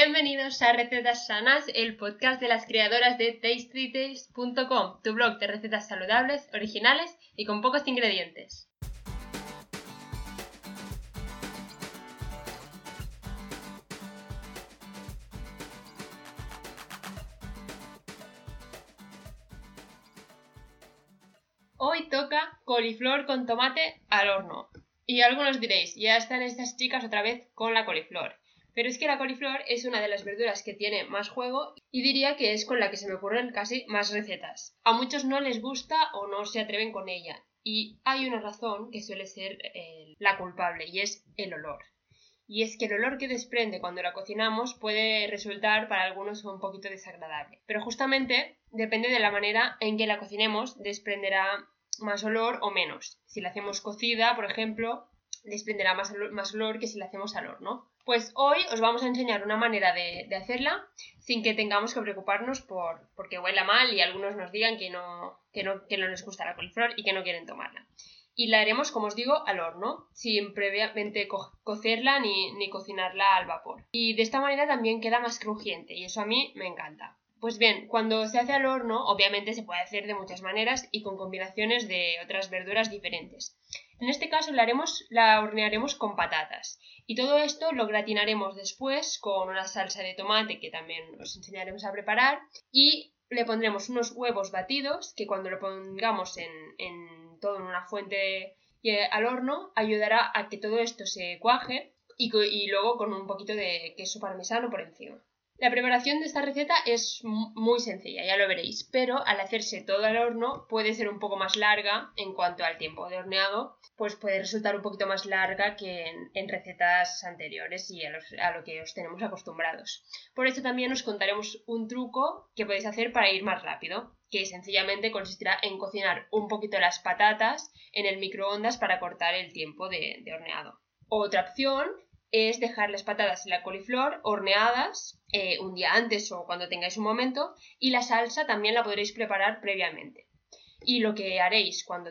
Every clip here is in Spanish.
Bienvenidos a Recetas Sanas, el podcast de las creadoras de TastyTales.com, tu blog de recetas saludables, originales y con pocos ingredientes. Hoy toca coliflor con tomate al horno. Y algunos diréis, ya están estas chicas otra vez con la coliflor. Pero es que la coliflor es una de las verduras que tiene más juego y diría que es con la que se me ocurren casi más recetas. A muchos no les gusta o no se atreven con ella. Y hay una razón que suele ser la culpable y es el olor. Y es que el olor que desprende cuando la cocinamos puede resultar para algunos un poquito desagradable. Pero justamente depende de la manera en que la cocinemos, desprenderá más olor o menos. Si la hacemos cocida, por ejemplo, desprenderá más olor que si la hacemos al horno. Pues hoy os vamos a enseñar una manera de hacerla sin que tengamos que preocuparnos porque huela mal y algunos nos digan que no les gusta la coliflor y que no quieren tomarla. Y la haremos, como os digo, al horno, sin previamente cocerla ni cocinarla al vapor. Y de esta manera también queda más crujiente y eso a mí me encanta. Pues bien, cuando se hace al horno, obviamente se puede hacer de muchas maneras y con combinaciones de otras verduras diferentes. En este caso la hornearemos con patatas. Y todo esto lo gratinaremos después con una salsa de tomate que también os enseñaremos a preparar y le pondremos unos huevos batidos que cuando lo pongamos en una fuente al horno ayudará a que todo esto se cuaje y luego con un poquito de queso parmesano por encima. La preparación de esta receta es muy sencilla, ya lo veréis, pero al hacerse todo al horno puede ser un poco más larga en cuanto al tiempo de horneado, pues puede resultar un poquito más larga que en recetas anteriores y a lo que os tenemos acostumbrados. Por eso también os contaremos un truco que podéis hacer para ir más rápido, que sencillamente consistirá en cocinar un poquito las patatas en el microondas para cortar el tiempo de horneado. Otra opción es dejar las patatas y la coliflor horneadas un día antes o cuando tengáis un momento, y la salsa también la podréis preparar previamente. Y lo que haréis cuando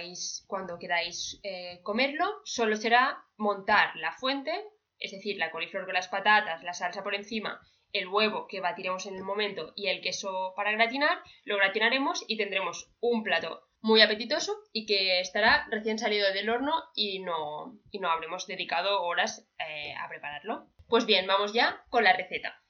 queráis comerlo solo será montar la fuente, es decir, la coliflor con las patatas, la salsa por encima, el huevo que batiremos en el momento y el queso para gratinar, lo gratinaremos y tendremos un plato muy apetitoso y que estará recién salido del horno y no habremos dedicado horas a prepararlo. Pues bien, vamos ya con la receta.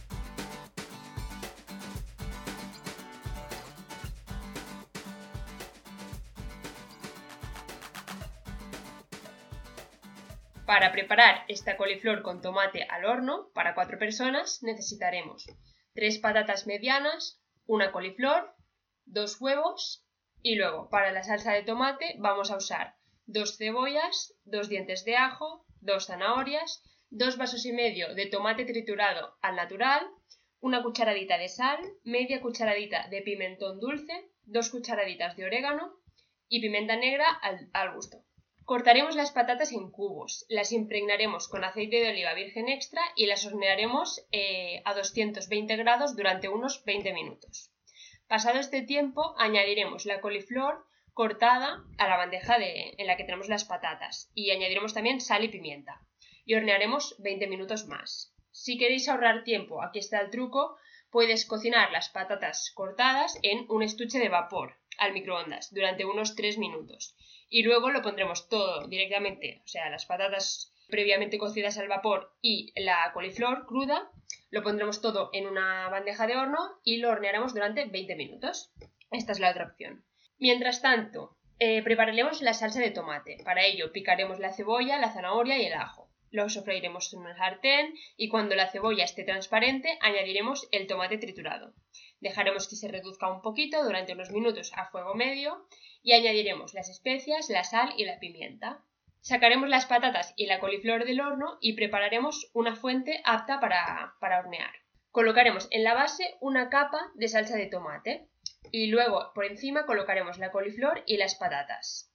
Para preparar esta coliflor con tomate al horno para 4 personas necesitaremos 3 patatas medianas, una coliflor, 2 huevos y luego para la salsa de tomate vamos a usar 2 cebollas, 2 dientes de ajo, 2 zanahorias, 2 vasos y medio de tomate triturado al natural, una cucharadita de sal, media cucharadita de pimentón dulce, 2 cucharaditas de orégano y pimienta negra al gusto. Cortaremos las patatas en cubos, las impregnaremos con aceite de oliva virgen extra y las hornearemos a 220 grados durante unos 20 minutos. Pasado este tiempo, añadiremos la coliflor cortada a la bandeja en la que tenemos las patatas y añadiremos también sal y pimienta y hornearemos 20 minutos más. Si queréis ahorrar tiempo, aquí está el truco, puedes cocinar las patatas cortadas en un estuche de vapor al microondas durante unos 3 minutos. Y luego lo pondremos todo directamente, o sea, las patatas previamente cocidas al vapor y la coliflor cruda, lo pondremos todo en una bandeja de horno y lo hornearemos durante 20 minutos. Esta es la otra opción. Mientras tanto, prepararemos la salsa de tomate. Para ello picaremos la cebolla, la zanahoria y el ajo. Lo sofreiremos en una sartén y cuando la cebolla esté transparente añadiremos el tomate triturado. Dejaremos que se reduzca un poquito durante unos minutos a fuego medio y añadiremos las especias, la sal y la pimienta. Sacaremos las patatas y la coliflor del horno y prepararemos una fuente apta para hornear. Colocaremos en la base una capa de salsa de tomate y luego por encima colocaremos la coliflor y las patatas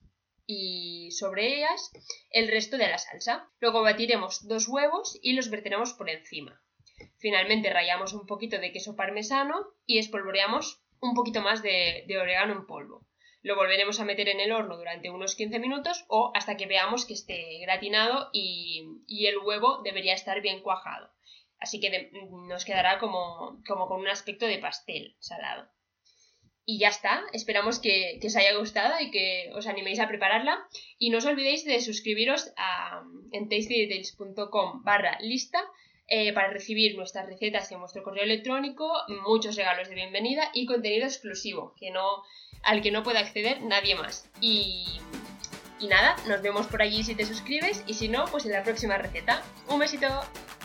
y sobre ellas el resto de la salsa. Luego batiremos 2 huevos y los verteremos por encima. Finalmente rallamos un poquito de queso parmesano y espolvoreamos un poquito más de orégano en polvo. Lo volveremos a meter en el horno durante unos 15 minutos o hasta que veamos que esté gratinado y el huevo debería estar bien cuajado. Así que nos quedará como con un aspecto de pastel salado. Y ya está, esperamos que os haya gustado y que os animéis a prepararla. Y no os olvidéis de suscribiros en tastydetails.com/lista para recibir nuestras recetas en vuestro correo electrónico, muchos regalos de bienvenida y contenido exclusivo al que no puede acceder nadie más. Y nada, nos vemos por allí si te suscribes y si no, pues en la próxima receta. ¡Un besito!